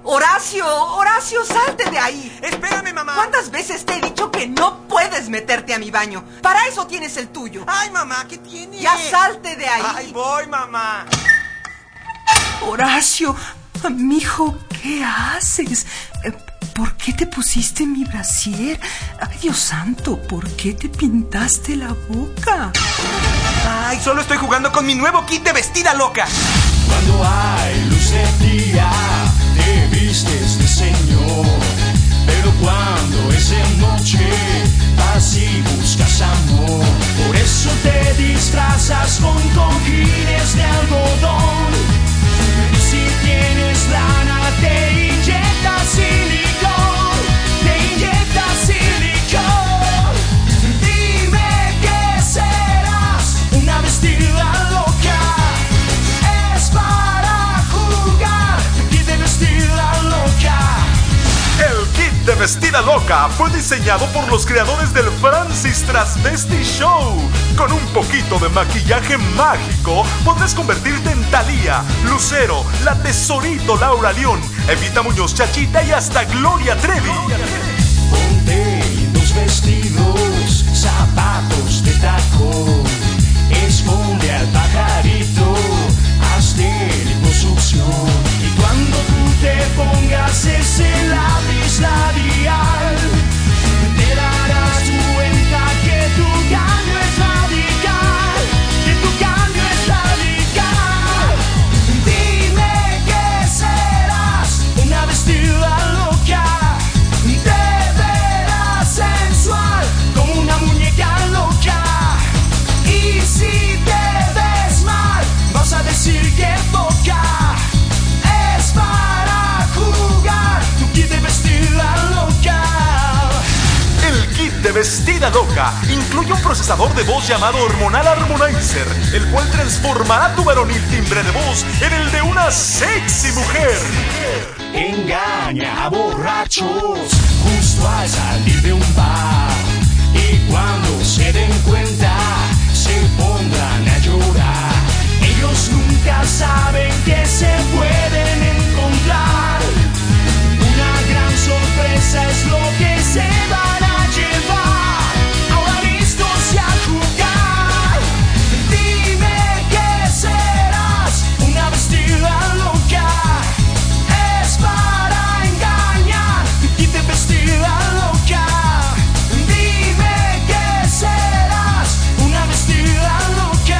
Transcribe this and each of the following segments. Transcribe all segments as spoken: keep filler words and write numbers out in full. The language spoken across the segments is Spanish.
Horacio, Horacio, salte de ahí. Espérame, mamá. ¿Cuántas veces te he dicho que no puedes meterte a mi baño? Para eso tienes el tuyo. Ay, mamá, ¿qué tienes? Ya salte de ahí. Ay, voy, mamá. Horacio, mijo, ¿qué haces? ¿Por qué te pusiste mi brasier? Ay, Dios santo, ¿por qué te pintaste la boca? Ay, solo estoy jugando con mi nuevo kit de vestida loca. Cuando hay luz de día, te vistes de señor. Pero cuando es de noche, vas y buscas amor. Por eso te disfrazas con cojines de algodón. Y si tienes lana, te inyectas silicón. Te inyectas silicón. Dime qué serás, una vestida loca. Es para jugar, kit de vestida loca. El kit de vestida loca fue diseñado por los creadores del Francis Transvesti Show. Con un poquito de maquillaje mágico podrás convertirte en Thalía, Lucero, la Tesorito Laura León, Evita Muñoz Chachita y hasta Gloria Trevi. Ponte dos vestidos, zapatos de tacón. Esconde al pajarito, hazte liposucción. Y cuando tú te pongas ese lápiz labial, te darás cuenta que tu cambio es radical. Que tu cambio es radical. Dime qué serás, una vestida loca. Te verás sensual como una muñeca loca. Y si te ves mal, vas a decir que poca. Es para jugar, tu kit de vestida loca. El kit de vestida loca incluye un procesador de voz llamado Hormonal Harmonizer, el cual transformará tu varonil timbre de voz en el de una sexy mujer. Engaña a borrachos justo al salir de un bar. Y cuando se den cuenta, se pondrán a llorar. Ellos nunca saben que se pueden encontrar. Una gran sorpresa es lo que se van a llevar. Ahora listos y a jugar. Dime qué serás, una vestida loca. Es para engañar, tu kit de vestida loca. Dime qué serás, una vestida loca.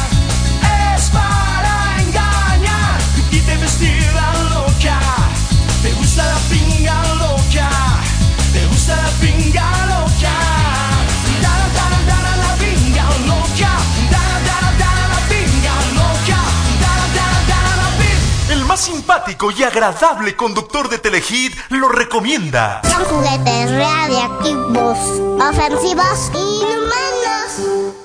Es para engañar, tu kit de vestida loca. Te gusta la pinga loca, te gusta la pinga loca. Dara, dara, dara, la pinga loca. Dara, dara, dara, la pinga loca. Dara, dara, dara, la pinga. El más simpático y agradable conductor de Telehit lo recomienda. Son juguetes radiactivos, ofensivos y inhumanos.